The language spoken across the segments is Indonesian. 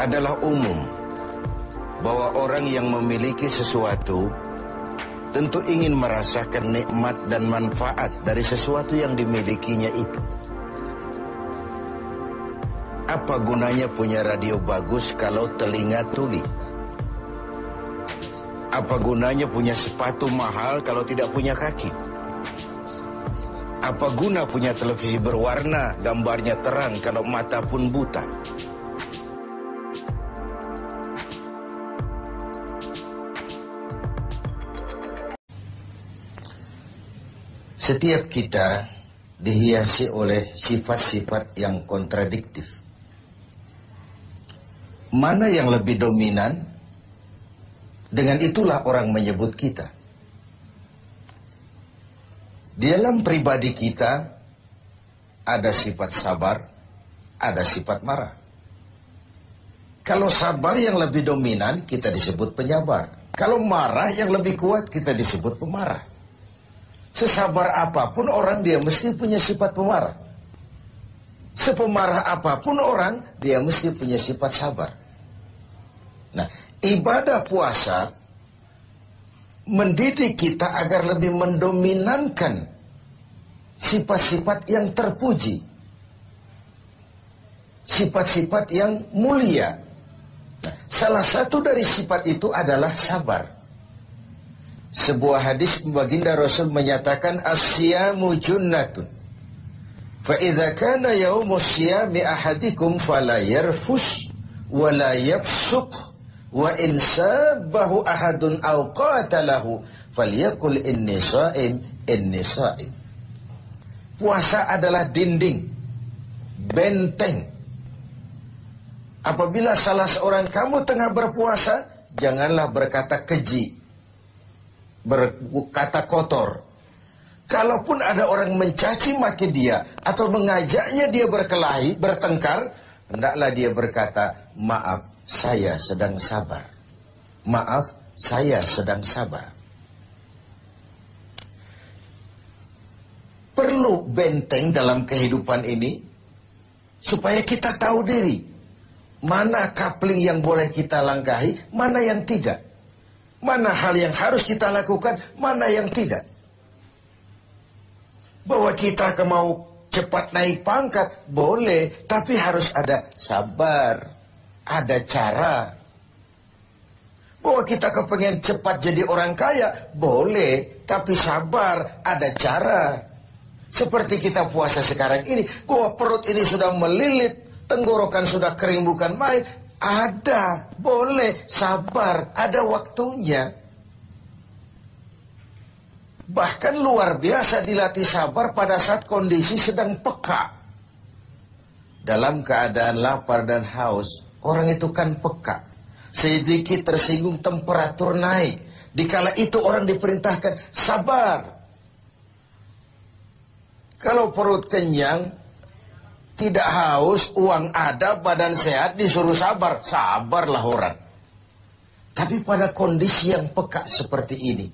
adalah umum bahwa orang yang memiliki sesuatu tentu ingin merasakan nikmat dan manfaat dari sesuatu yang dimilikinya itu. Apa gunanya punya radio bagus kalau telinga tuli? Apa gunanya punya sepatu mahal kalau tidak punya kaki? Apa guna punya televisi berwarna, gambarnya terang kalau mata pun buta? Setiap kita dihiasi oleh sifat-sifat yang kontradiktif. Mana yang lebih dominan? Dengan itulah orang menyebut kita. Di dalam pribadi kita ada sifat sabar, ada sifat marah. Kalau sabar yang lebih dominan, kita disebut penyabar. Kalau marah yang lebih kuat, kita disebut pemarah. Sesabar apapun orang, dia mesti punya sifat pemarah. Sepemarah apapun orang, dia mesti punya sifat sabar. Nah, ibadah puasa mendidik kita agar lebih mendominankan sifat-sifat yang terpuji, sifat-sifat yang mulia. Nah, salah satu dari sifat itu adalah sabar. Sebuah hadis baginda Rasul menyatakan as-siyamu junnatun. Fa idza kana yaumus siyami ahadikum fala yarfus wa la yafsuq wa in sabahu ahadun aw qatalahu falyaqul inni sha'im inni sha'im. Puasa adalah dinding, benteng. Apabila salah seorang kamu tengah berpuasa, janganlah berkata keji, berkata kotor. Kalaupun ada orang mencaci maki dia atau mengajaknya dia berkelahi, bertengkar, hendaklah dia berkata, maaf, saya sedang sabar. Maaf, saya sedang sabar. Perlu benteng dalam kehidupan ini supaya kita tahu diri. Mana coupling yang boleh kita langkahi, mana yang tidak. Mana hal yang harus kita lakukan, mana yang tidak. Bahwa kita mau cepat naik pangkat, boleh, tapi harus ada sabar, ada cara. Bahwa kita kepengen cepat jadi orang kaya, boleh, tapi sabar, ada cara. Seperti kita puasa sekarang ini, bahwa perut ini sudah melilit, tenggorokan sudah kering bukan main, ada, boleh, sabar, ada waktunya. Bahkan luar biasa dilatih sabar pada saat kondisi sedang peka. Dalam keadaan lapar dan haus, orang itu kan peka. Sedikit tersinggung temperatur naik. Dikala itu orang diperintahkan sabar. Kalau perut kenyang, tidak haus, uang ada, badan sehat, disuruh sabar. Sabarlah orang. Tapi pada kondisi yang peka seperti ini,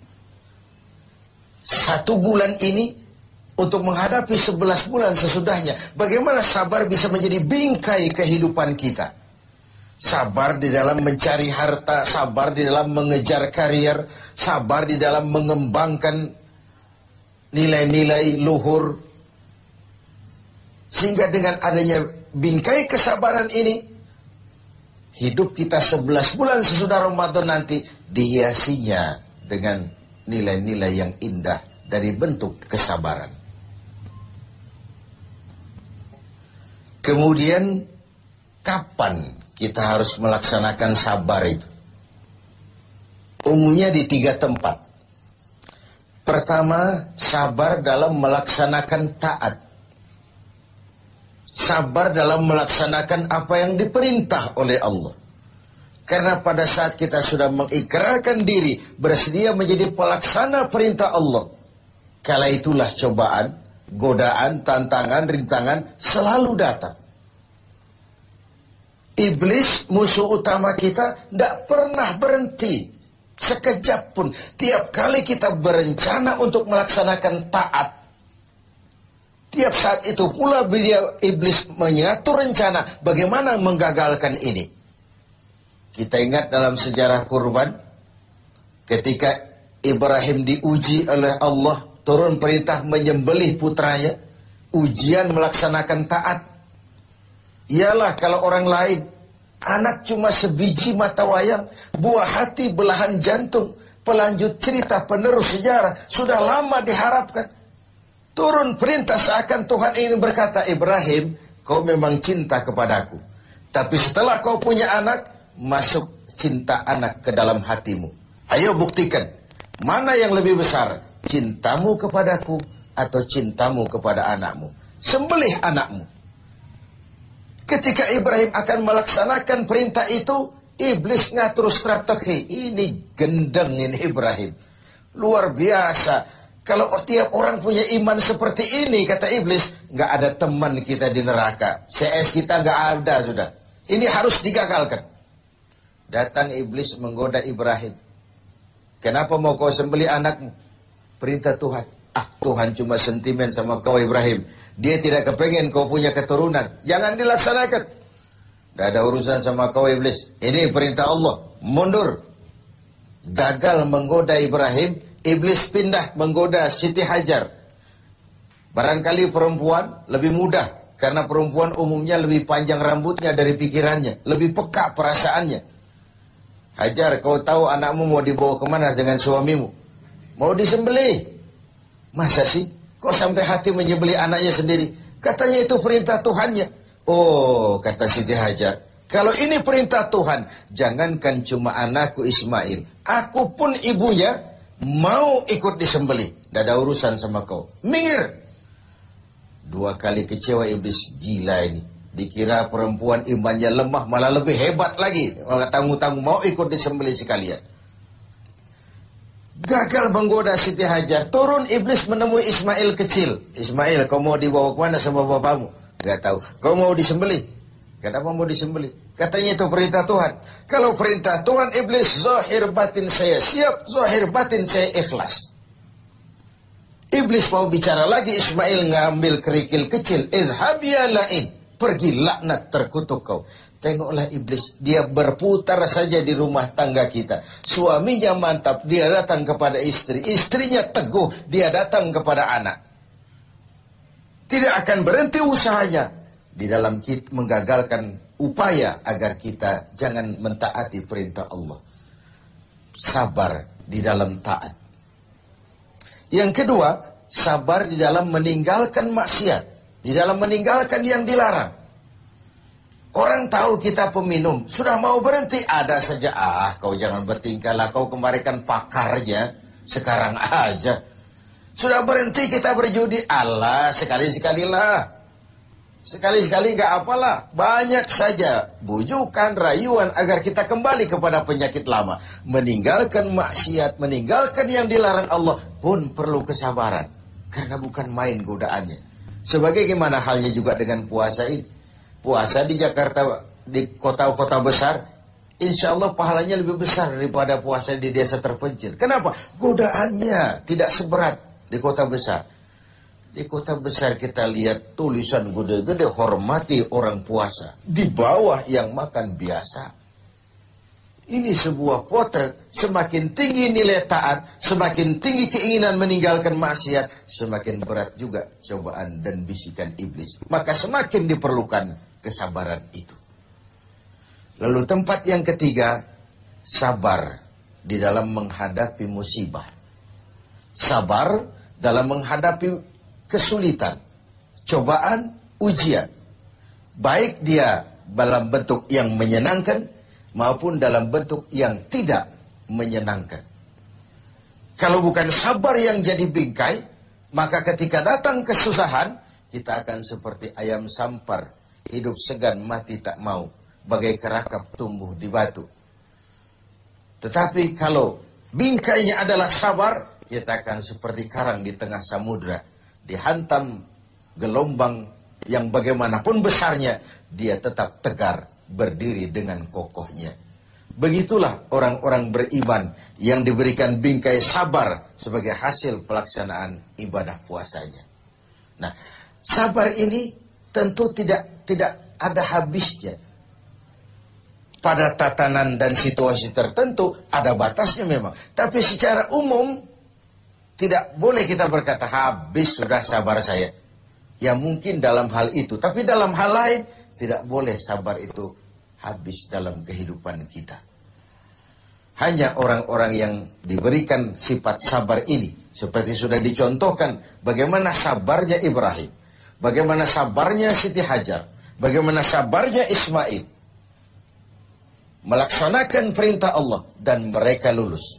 1 bulan ini untuk menghadapi 11 bulan sesudahnya, bagaimana sabar bisa menjadi bingkai kehidupan kita. Sabar di dalam mencari harta, sabar di dalam mengejar karier, sabar di dalam mengembangkan nilai-nilai luhur. Sehingga dengan adanya bingkai kesabaran ini, hidup kita 11 bulan sesudah Ramadan nanti dihiasinya dengan nilai-nilai yang indah dari bentuk kesabaran. Kemudian, kapan kita harus melaksanakan sabar itu? Umumnya di 3 tempat. Pertama, sabar dalam melaksanakan taat. Sabar dalam melaksanakan apa yang diperintah oleh Allah. Karena pada saat kita sudah mengikrarkan diri, bersedia menjadi pelaksana perintah Allah, kala itulah cobaan, godaan, tantangan, rintangan selalu datang. Iblis, musuh utama kita, tidak pernah berhenti sekejap pun. Tiap kali kita berencana untuk melaksanakan taat, tiap saat itu pula iblis mengatur rencana bagaimana menggagalkan ini. Kita ingat dalam sejarah kurban, ketika Ibrahim diuji oleh Allah, turun perintah menyembelih putranya, ujian melaksanakan taat. Ialah kalau orang lain, anak cuma sebiji mata wayang, buah hati belahan jantung, pelanjut cerita penerus sejarah, sudah lama diharapkan. Turun perintah seakan Tuhan ingin berkata, Ibrahim, kau memang cinta kepadaku. Tapi setelah kau punya anak, masuk cinta anak ke dalam hatimu. Ayo buktikan, mana yang lebih besar, cintamu kepadaku atau cintamu kepada anakmu. Sembelih anakmu. Ketika Ibrahim akan melaksanakan perintah itu, iblis ngatur strategi. Ini gendeng ini Ibrahim. Luar biasa. Kalau tiap orang punya iman seperti ini, kata iblis, nggak ada teman kita di neraka. CS kita nggak ada sudah. Ini harus digagalkan. Datang iblis menggoda Ibrahim. Kenapa mau kau sembelih anakmu? Perintah Tuhan. Tuhan cuma sentimen sama kau Ibrahim. Dia tidak kepengen kau punya keturunan. Jangan dilaksanakan. Tidak ada urusan sama kau iblis. Ini perintah Allah. Mundur. Gagal menggoda Ibrahim. Iblis pindah menggoda Siti Hajar. Barangkali perempuan lebih mudah. Karena perempuan umumnya lebih panjang rambutnya dari pikirannya. Lebih peka perasaannya. Hajar, kau tahu anakmu mau dibawa kemana dengan suamimu? Mau disembelih. Masa sih? Kok sampai hati menyembelih anaknya sendiri? Katanya itu perintah Tuhannya. Oh, kata Siti Hajar, kalau ini perintah Tuhan, jangankan cuma anakku Ismail, aku pun ibunya mau ikut disembelih. Tidak ada urusan sama kau. Minggir. 2 kali kecewa iblis. Gila ini. Dikira perempuan imannya lemah, malah lebih hebat lagi. Tanggung-tanggung mau ikut disembelih sekalian. Gagal menggoda Siti Hajar. Turun iblis menemui Ismail kecil. Ismail, kau mau dibawa kemana sama bapakmu? Gak tahu. Kau mau disembelih? Kenapa mau disembelih? Katanya itu perintah Tuhan. Kalau perintah Tuhan, iblis, zahir batin saya siap, zahir batin saya ikhlas. Iblis mau bicara lagi, Ismail ngambil kerikil kecil. Idhab ya la'in. Pergi laknat terkutuk kau. Tengoklah iblis, dia berputar saja di rumah tangga kita. Suaminya mantap, dia datang kepada istri. Istrinya teguh, dia datang kepada anak. Tidak akan berhenti usahanya di dalam kita menggagalkan upaya agar kita jangan mentaati perintah Allah. Sabar di dalam taat. Yang kedua, sabar di dalam meninggalkan maksiat. Di dalam meninggalkan yang dilarang. Orang tahu kita peminum, sudah mau berhenti, ada saja. Kau jangan bertingkah lah, kau kemarin kan pakarnya, sekarang aja. Sudah berhenti kita berjudi, Allah sekali-sekalilah. Sekali-sekali gak apalah, banyak saja bujukan, rayuan agar kita kembali kepada penyakit lama. Meninggalkan maksiat, meninggalkan yang dilarang Allah pun perlu kesabaran. Karena bukan main godaannya. Sebagaimana halnya juga dengan puasa ini. Puasa di Jakarta, di kota-kota besar, insya Allah pahalanya lebih besar daripada puasa di desa terpencil. Kenapa? Godaannya tidak seberat di kota besar. Di kota besar kita lihat tulisan gede-gede, hormati orang puasa. Di bawah yang makan biasa. Ini sebuah potret. Semakin tinggi nilai taat, semakin tinggi keinginan meninggalkan maksiat, semakin berat juga cobaan dan bisikan iblis. Maka semakin diperlukan kesabaran itu. Lalu tempat yang ketiga, sabar di dalam menghadapi musibah. Sabar dalam menghadapi kesulitan, cobaan, ujian. Baik dia dalam bentuk yang menyenangkan maupun dalam bentuk yang tidak menyenangkan. Kalau bukan sabar yang jadi bingkai, maka ketika datang kesusahan, kita akan seperti ayam sampar, hidup segan mati tak mau, bagai kerakap tumbuh di batu. Tetapi kalau bingkainya adalah sabar, kita akan seperti karang di tengah samudra, dihantam gelombang yang bagaimanapun besarnya, dia tetap tegar, berdiri dengan kokohnya. Begitulah orang-orang beriman yang diberikan bingkai sabar sebagai hasil pelaksanaan ibadah puasanya. Nah, sabar ini tentu tidak ada habisnya. pada tatanan dan situasi tertentu ada batasnya memang. Tapi secara umum tidak boleh kita berkata habis sudah sabar saya. Ya mungkin dalam hal itu, tapi dalam hal lain tidak boleh sabar itu habis dalam kehidupan kita. Hanya orang-orang yang diberikan sifat sabar ini, seperti sudah dicontohkan bagaimana sabarnya Ibrahim, bagaimana sabarnya Siti Hajar, bagaimana sabarnya Ismail, melaksanakan perintah Allah dan mereka lulus.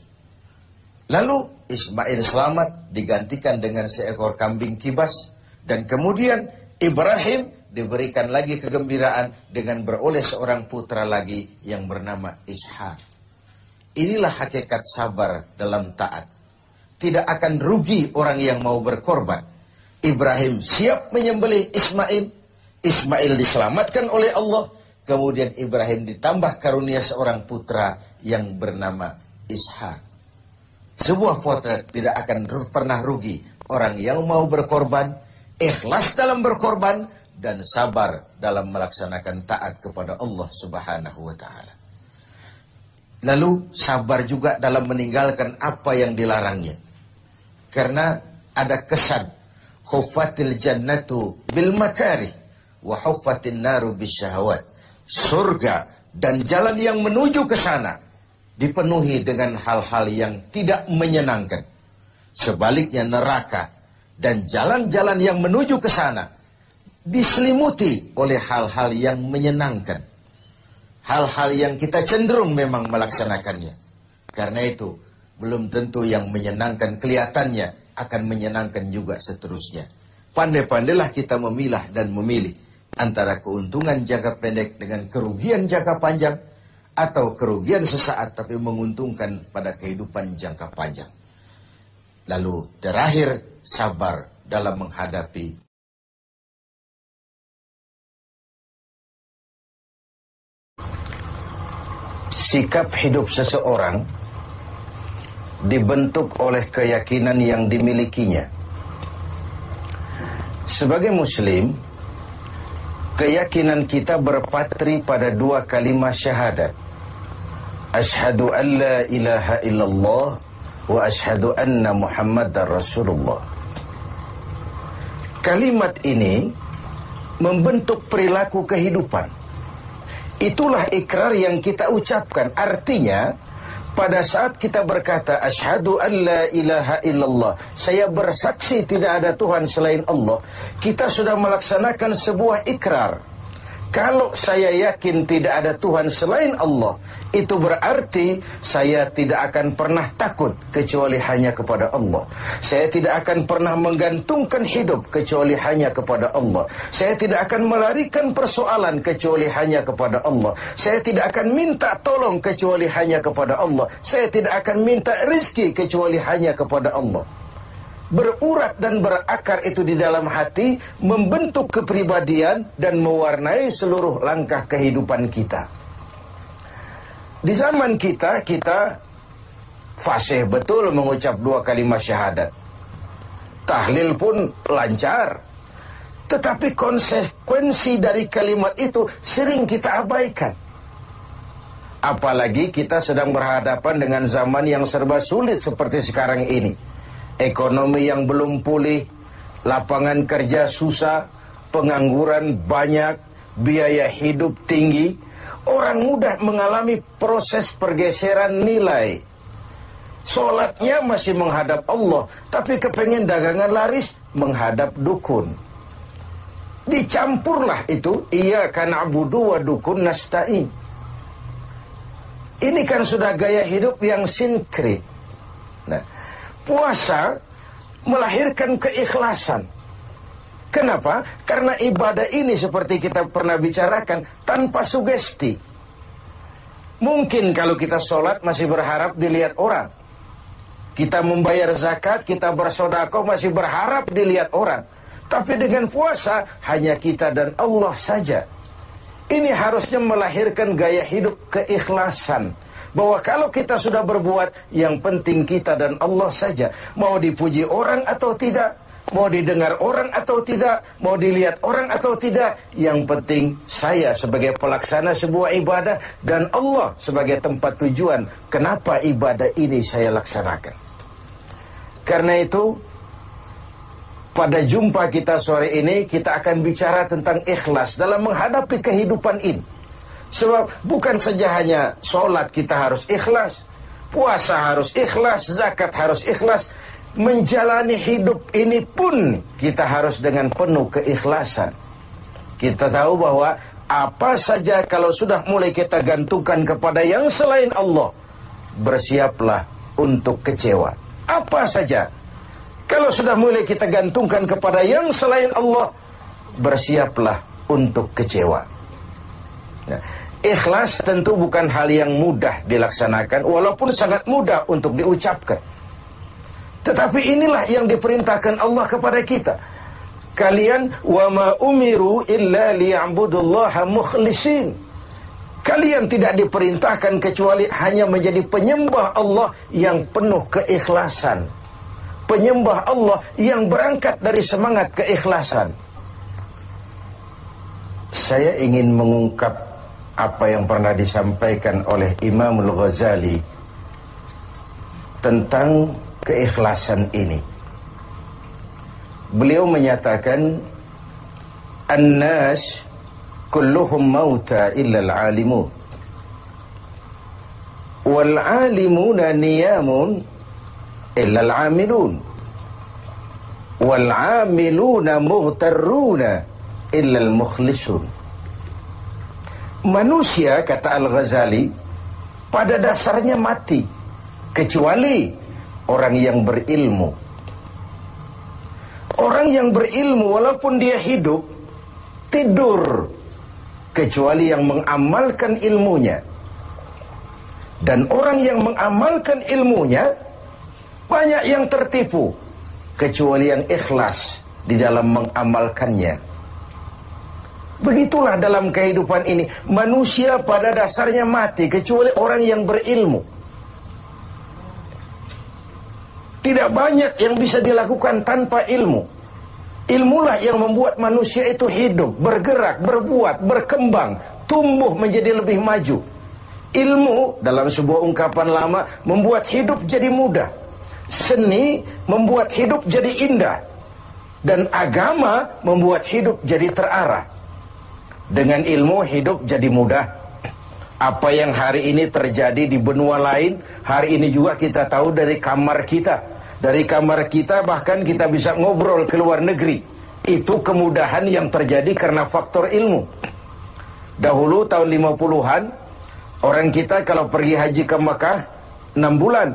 Lalu Ismail selamat digantikan dengan seekor kambing kibas, dan kemudian Ibrahim diberikan lagi kegembiraan dengan beroleh seorang putra lagi yang bernama Ishak. Inilah hakikat sabar dalam taat. Tidak akan rugi orang yang mau berkorban. Ibrahim siap menyembelih Ismail, Ismail diselamatkan oleh Allah, kemudian Ibrahim ditambah karunia seorang putra yang bernama Ishak. Sebuah potret tidak akan pernah rugi. Orang yang mau berkorban, ikhlas dalam berkorban, dan sabar dalam melaksanakan taat kepada Allah Subhanahu wa ta'ala. Lalu sabar juga dalam meninggalkan apa yang dilarangnya. Karena ada kesan huffatil jannatu bil makarih wa huffatin naru bisyahawat. Surga dan jalan yang menuju ke sana dipenuhi dengan hal-hal yang tidak menyenangkan. Sebaliknya neraka dan jalan-jalan yang menuju ke sana diselimuti oleh hal-hal yang menyenangkan. Hal-hal yang kita cenderung memang melaksanakannya. Karena itu belum tentu yang menyenangkan kelihatannya akan menyenangkan juga seterusnya. Pandai-pandailah kita memilah dan memilih antara keuntungan jangka pendek dengan kerugian jangka panjang, atau kerugian sesaat tapi menguntungkan pada kehidupan jangka panjang. Lalu terakhir, sabar dalam menghadapi sikap hidup seseorang dibentuk oleh keyakinan yang dimilikinya. Sebagai Muslim, keyakinan kita berpatri pada dua kalimat syahadat. Asyhadu an la ilaha illallah wa asyhadu anna Muhammadar Rasulullah. Kalimat ini membentuk perilaku kehidupan. Itulah ikrar yang kita ucapkan. Artinya, pada saat kita berkata asyhadu an la ilaha illallah, saya bersaksi tidak ada Tuhan selain Allah, kita sudah melaksanakan sebuah ikrar. Kalau saya yakin tidak ada Tuhan selain Allah, itu berarti saya tidak akan pernah takut kecuali hanya kepada Allah. Saya tidak akan pernah menggantungkan hidup kecuali hanya kepada Allah. Saya tidak akan melarikan persoalan kecuali hanya kepada Allah. Saya tidak akan minta tolong kecuali hanya kepada Allah. Saya tidak akan minta rezeki kecuali hanya kepada Allah. Berurat dan berakar itu di dalam hati, membentuk kepribadian dan mewarnai seluruh langkah kehidupan kita. Di zaman kita fasih betul mengucap dua kalimat syahadat. Tahlil pun lancar. Tetapi konsekuensi dari kalimat itu sering kita abaikan. Apalagi kita sedang berhadapan dengan zaman yang serba sulit seperti sekarang ini. Ekonomi yang belum pulih, lapangan kerja susah, pengangguran banyak, biaya hidup tinggi. Orang mudah mengalami proses pergeseran nilai. Sholatnya masih menghadap Allah, tapi kepengen dagangan laris menghadap dukun. Dicampurlah itu, iyyaka na'budu wa dukun nasta'in. Ini kan sudah gaya hidup yang sinkrit. Nah, puasa melahirkan keikhlasan. Kenapa? Karena ibadah ini seperti kita pernah bicarakan tanpa sugesti. Mungkin kalau kita sholat masih berharap dilihat orang. Kita membayar zakat, kita bersedekah masih berharap dilihat orang. Tapi dengan puasa hanya kita dan Allah saja. Ini harusnya melahirkan gaya hidup keikhlasan. Bahwa kalau kita sudah berbuat, yang penting kita dan Allah saja. Mau dipuji orang atau tidak, mau didengar orang atau tidak, mau dilihat orang atau tidak, yang penting saya sebagai pelaksana sebuah ibadah dan Allah sebagai tempat tujuan kenapa ibadah ini saya laksanakan. Karena itu, pada jumpa kita sore ini, kita akan bicara tentang ikhlas dalam menghadapi kehidupan ini. Sebab bukan saja hanya sholat kita harus ikhlas, puasa harus ikhlas, zakat harus ikhlas, menjalani hidup ini pun kita harus dengan penuh keikhlasan. Kita tahu bahwa apa saja kalau sudah mulai kita gantungkan kepada yang selain Allah, bersiaplah untuk kecewa. Apa saja kalau sudah mulai kita gantungkan kepada yang selain Allah, bersiaplah untuk kecewa. Nah, ikhlas tentu bukan hal yang mudah dilaksanakan, walaupun sangat mudah untuk diucapkan. Tetapi inilah yang diperintahkan Allah kepada kita. Kalian wa ma umiru illa liya'budullaha mukhlisin. Kalian tidak diperintahkan kecuali hanya menjadi penyembah Allah yang penuh keikhlasan. Penyembah Allah yang berangkat dari semangat keikhlasan. Saya ingin mengungkap apa yang pernah disampaikan oleh Imam Al-Ghazali tentang keikhlasan ini. Beliau menyatakan, "An-nas kulluhum mauta illa al-alimun. Wal-alimuna niyamun illa al-amilun. Wal-amiluna mughtarruna illa al-mukhlisun." Manusia, kata Al-Ghazali, pada dasarnya mati, kecuali orang yang berilmu. Orang yang berilmu walaupun dia hidup, tidur, kecuali yang mengamalkan ilmunya. Dan orang yang mengamalkan ilmunya, banyak yang tertipu, kecuali yang ikhlas di dalam mengamalkannya. Begitulah dalam kehidupan ini, manusia pada dasarnya mati, kecuali orang yang berilmu. Tidak banyak yang bisa dilakukan tanpa ilmu. Ilmulah yang membuat manusia itu hidup, bergerak, berbuat, berkembang, tumbuh menjadi lebih maju. Ilmu, dalam sebuah ungkapan lama, membuat hidup jadi mudah. Seni membuat hidup jadi indah. Dan agama membuat hidup jadi terarah. Dengan ilmu hidup jadi mudah. Apa yang hari ini terjadi di benua lain, hari ini juga kita tahu dari kamar kita. Dari kamar kita bahkan kita bisa ngobrol ke luar negeri. Itu kemudahan yang terjadi karena faktor ilmu. Dahulu tahun 50-an, orang kita kalau pergi haji ke Mekah 6 bulan.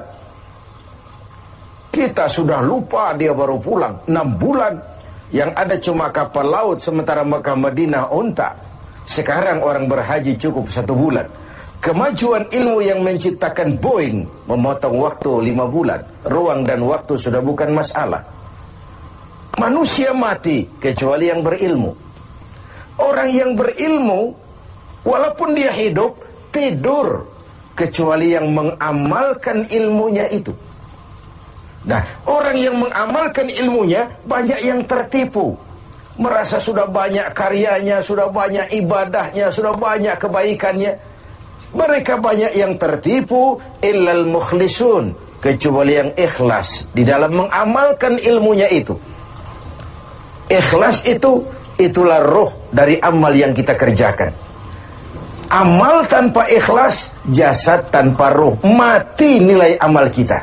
Kita sudah lupa dia baru pulang 6 bulan. Yang ada cuma kapal laut, sementara Mekah Madinah unta. Sekarang orang berhaji cukup 1 bulan. Kemajuan ilmu yang menciptakan Boeing memotong waktu 5 bulan. Ruang dan waktu sudah bukan masalah. Manusia mati kecuali yang berilmu. Orang yang berilmu, walaupun dia hidup, tidur, kecuali yang mengamalkan ilmunya itu. Nah, orang yang mengamalkan ilmunya banyak yang tertipu. Merasa sudah banyak karyanya, sudah banyak ibadahnya, sudah banyak kebaikannya. Mereka banyak yang tertipu, illal mukhlisun, kecuali yang ikhlas di dalam mengamalkan ilmunya itu. Ikhlas itu, itulah roh dari amal yang kita kerjakan. Amal tanpa ikhlas, jasad tanpa roh, mati nilai amal kita.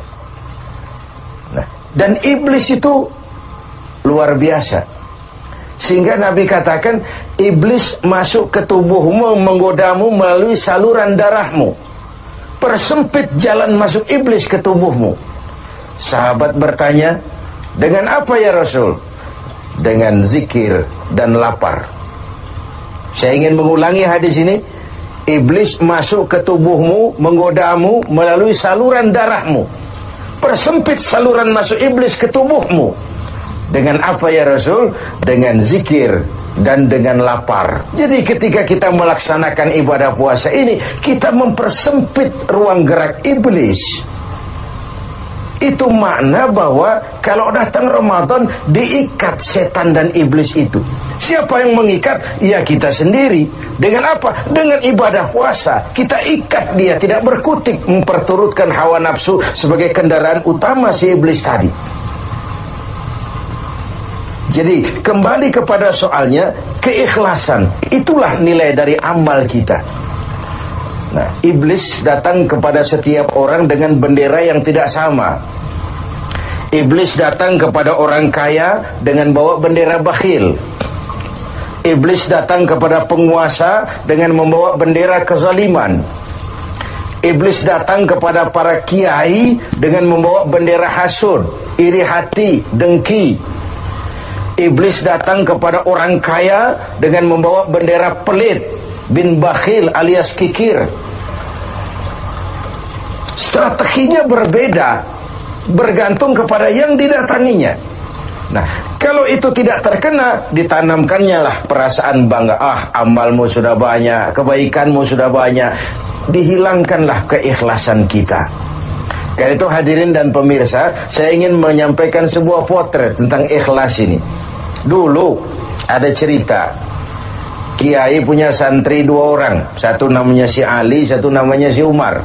Nah, dan iblis itu luar biasa. Sehingga Nabi katakan, iblis masuk ke tubuhmu, menggodamu melalui saluran darahmu. Persempit jalan masuk iblis ke tubuhmu. Sahabat bertanya, dengan apa ya Rasul? Dengan zikir dan lapar. Saya ingin mengulangi hadis ini. Iblis masuk ke tubuhmu, menggodamu melalui saluran darahmu. Persempit saluran masuk iblis ke tubuhmu. Dengan apa ya Rasul? Dengan zikir dan dengan lapar. Jadi ketika kita melaksanakan ibadah puasa ini, kita mempersempit ruang gerak iblis. Itu makna bahwa kalau datang Ramadan diikat setan dan iblis itu. Siapa yang mengikat? Ya kita sendiri. Dengan apa? Dengan ibadah puasa. Kita ikat dia, tidak berkutik memperturutkan hawa nafsu sebagai kendaraan utama si iblis tadi. Jadi kembali kepada soalnya, keikhlasan itulah nilai dari amal kita. Nah, iblis datang kepada setiap orang dengan bendera yang tidak sama. Iblis datang kepada orang kaya dengan bawa bendera bakhil. Iblis datang kepada penguasa dengan membawa bendera kezaliman. Iblis datang kepada para kiai dengan membawa bendera hasud, iri hati, dengki. Iblis datang kepada orang kaya dengan membawa bendera pelit, bin bakhil alias kikir. Strateginya berbeda, bergantung kepada yang didatanginya. Nah, kalau itu tidak terkena, ditanamkannya lah perasaan bangga. Amalmu sudah banyak, kebaikanmu sudah banyak. Dihilangkanlah keikhlasan kita. Karena itu hadirin dan pemirsa, saya ingin menyampaikan sebuah potret tentang ikhlas ini. Dulu ada cerita, kiai punya santri 2 orang. Satu namanya si Ali, satu namanya si Umar.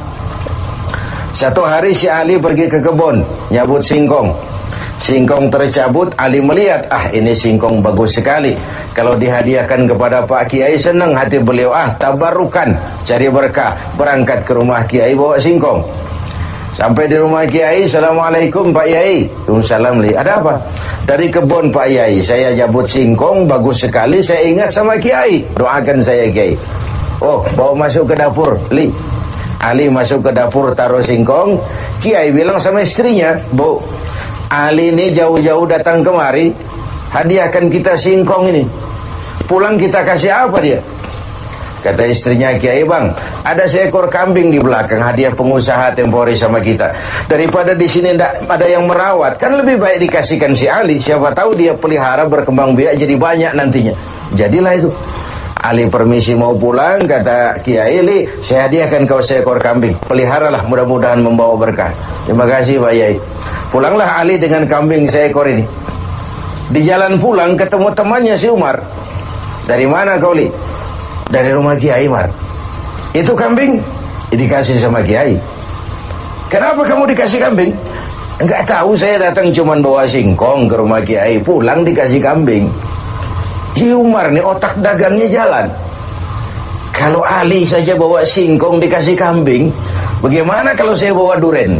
Satu hari si Ali pergi ke kebun nyabut singkong. Singkong tercabut, Ali melihat, ini singkong bagus sekali. Kalau dihadiahkan kepada Pak Kiai, senang hati beliau. Tabarukan, cari berkah. Berangkat ke rumah Kiai bawa singkong. Sampai di rumah Kiai, Assalamualaikum Pak Kiai. Waalaikumsalam. Ada apa? Dari kebun Pak Kiai, saya jabut singkong bagus sekali. Saya ingat sama Kiai, doakan saya Kiai. Bawa masuk ke dapur, Li. Ali masuk ke dapur, taruh singkong. Kiai bilang sama istrinya, Bu, Ali ini jauh-jauh datang kemari, hadiahkan kita singkong ini. Pulang kita kasih apa dia? Kata istrinya Kiai, Bang, ada seekor kambing di belakang, hadiah pengusaha temporary sama kita. Daripada di sini tidak ada yang merawat, kan lebih baik dikasihkan si Ali. Siapa tahu dia pelihara berkembang biak jadi banyak nantinya. Jadilah itu. Ali permisi mau pulang, kata Kiai, Li, saya hadiahkan kau seekor kambing. Peliharalah, mudah-mudahan membawa berkah. Terima kasih Pak Kiai. Pulanglah Ali dengan kambing seekor ini. Di jalan pulang ketemu temannya si Umar. Dari mana kau, Li? Dari rumah Kiai, Umar. Itu kambing dikasih sama Kiai. Kenapa kamu dikasih kambing? Enggak tahu, saya datang cuman bawa singkong ke rumah Kiai, pulang dikasih kambing. Si Umar nih otak dagangnya jalan. Kalau Ali saja bawa singkong dikasih kambing, bagaimana kalau saya bawa duren?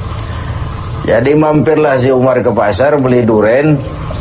Jadi mampirlah si Umar ke pasar beli duren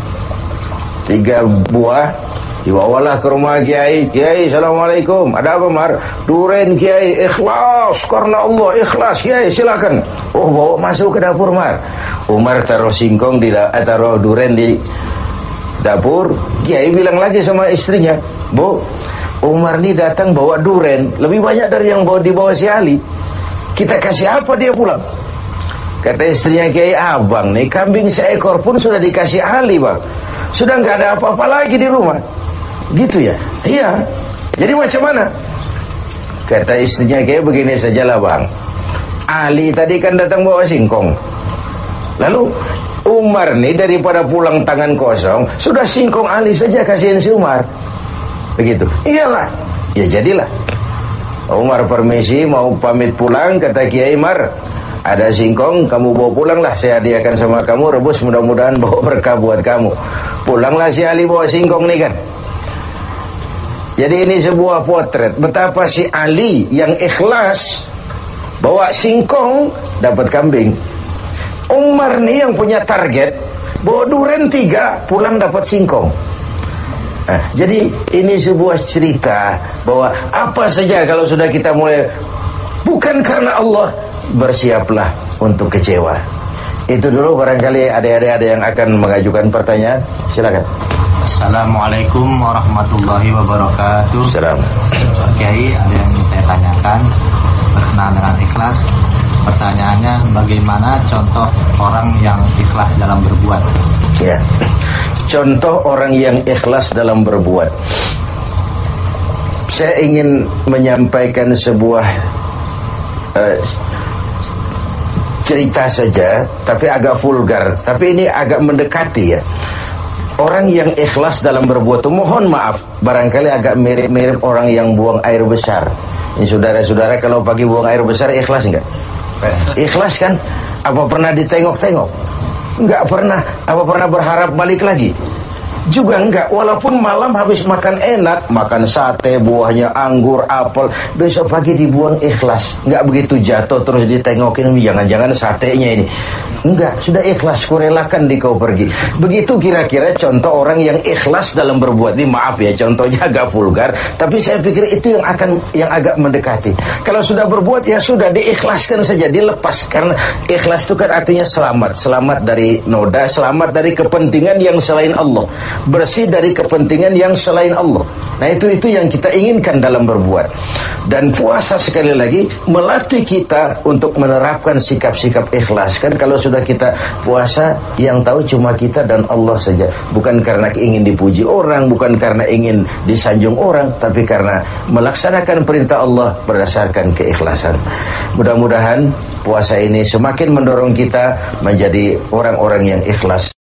3 buah, dibawalah ke rumah Kiai. Kiai, Assalamualaikum. Ada apa, Mar? Duren Kiai, ikhlas karena Allah, ikhlas Kiai, silakan. Bawa masuk ke dapur, Mar. Umar taruh singkong taruh duren di dapur. Kiai bilang lagi sama istrinya, Bu, Umar ini datang bawa duren lebih banyak dari yang dibawa si Ali. Kita kasih apa dia pulang? Kata istrinya Kiai, Abang nih kambing seekor pun sudah dikasih Ali, Bang. Sudah nggak ada apa-apa lagi di rumah. Gitu ya? Iya. Jadi macam mana? Kata istrinya Kiai, begini sajalah Bang. Ali tadi kan datang bawa singkong. Lalu Umar nih daripada pulang tangan kosong, sudah singkong Ali saja kasihin si Umar. Begitu. Iyalah. Ya jadilah. Umar permisi mau pamit pulang, kata Kiai, Mar, ada singkong, kamu bawa pulanglah, saya hadiahkan sama kamu, rebus, mudah-mudahan bawa berkah buat kamu. Pulanglah si Ali bawa singkong nih kan. Jadi ini sebuah potret betapa si Ali yang ikhlas bawa singkong dapat kambing. Umar nih yang punya target bawa duren 3, pulang dapat singkong. Jadi ini sebuah cerita bahwa apa saja kalau sudah kita mulai bukan karena Allah, bersiaplah untuk kecewa. Itu dulu, barangkali adik-adik ada yang akan mengajukan pertanyaan. Silakan. Assalamualaikum warahmatullahi wabarakatuh. Assalamualaikum. Pak Kiai, ada yang ingin saya tanyakan berkenaan dengan ikhlas. Pertanyaannya, bagaimana contoh orang yang ikhlas dalam berbuat? Ya, contoh orang yang ikhlas dalam berbuat. Saya ingin menyampaikan sebuah cerita saja, tapi agak vulgar. Tapi ini agak mendekati ya. Orang yang ikhlas dalam berbuat, mohon maaf, barangkali agak mirip-mirip orang yang buang air besar. Ini saudara-saudara kalau pagi buang air besar ikhlas enggak? Ikhlas kan? Apa pernah ditengok-tengok? Enggak pernah. Apa pernah berharap balik lagi? Juga enggak. Walaupun malam habis makan enak, makan sate, buahnya anggur, apel, besok pagi dibuang ikhlas. Enggak begitu jatuh terus ditengokin, jangan-jangan satenya ini. Enggak, sudah ikhlas, kurelakan di kau pergi. Begitu kira-kira contoh orang yang ikhlas dalam berbuat. Ini maaf ya, contohnya agak vulgar, tapi saya pikir itu yang agak mendekati. Kalau sudah berbuat ya sudah diikhlaskan saja, dilepas. Karena ikhlas itu kan artinya selamat, selamat dari noda, selamat dari kepentingan yang selain Allah, bersih dari kepentingan yang selain Allah. Nah itu yang kita inginkan dalam berbuat. Dan puasa sekali lagi melatih kita untuk menerapkan sikap-sikap ikhlas. Kan kalau sudah kita puasa, yang tahu cuma kita dan Allah saja. Bukan karena ingin dipuji orang, bukan karena ingin disanjung orang, tapi karena melaksanakan perintah Allah berdasarkan keikhlasan. Mudah-mudahan puasa ini semakin mendorong kita menjadi orang-orang yang ikhlas.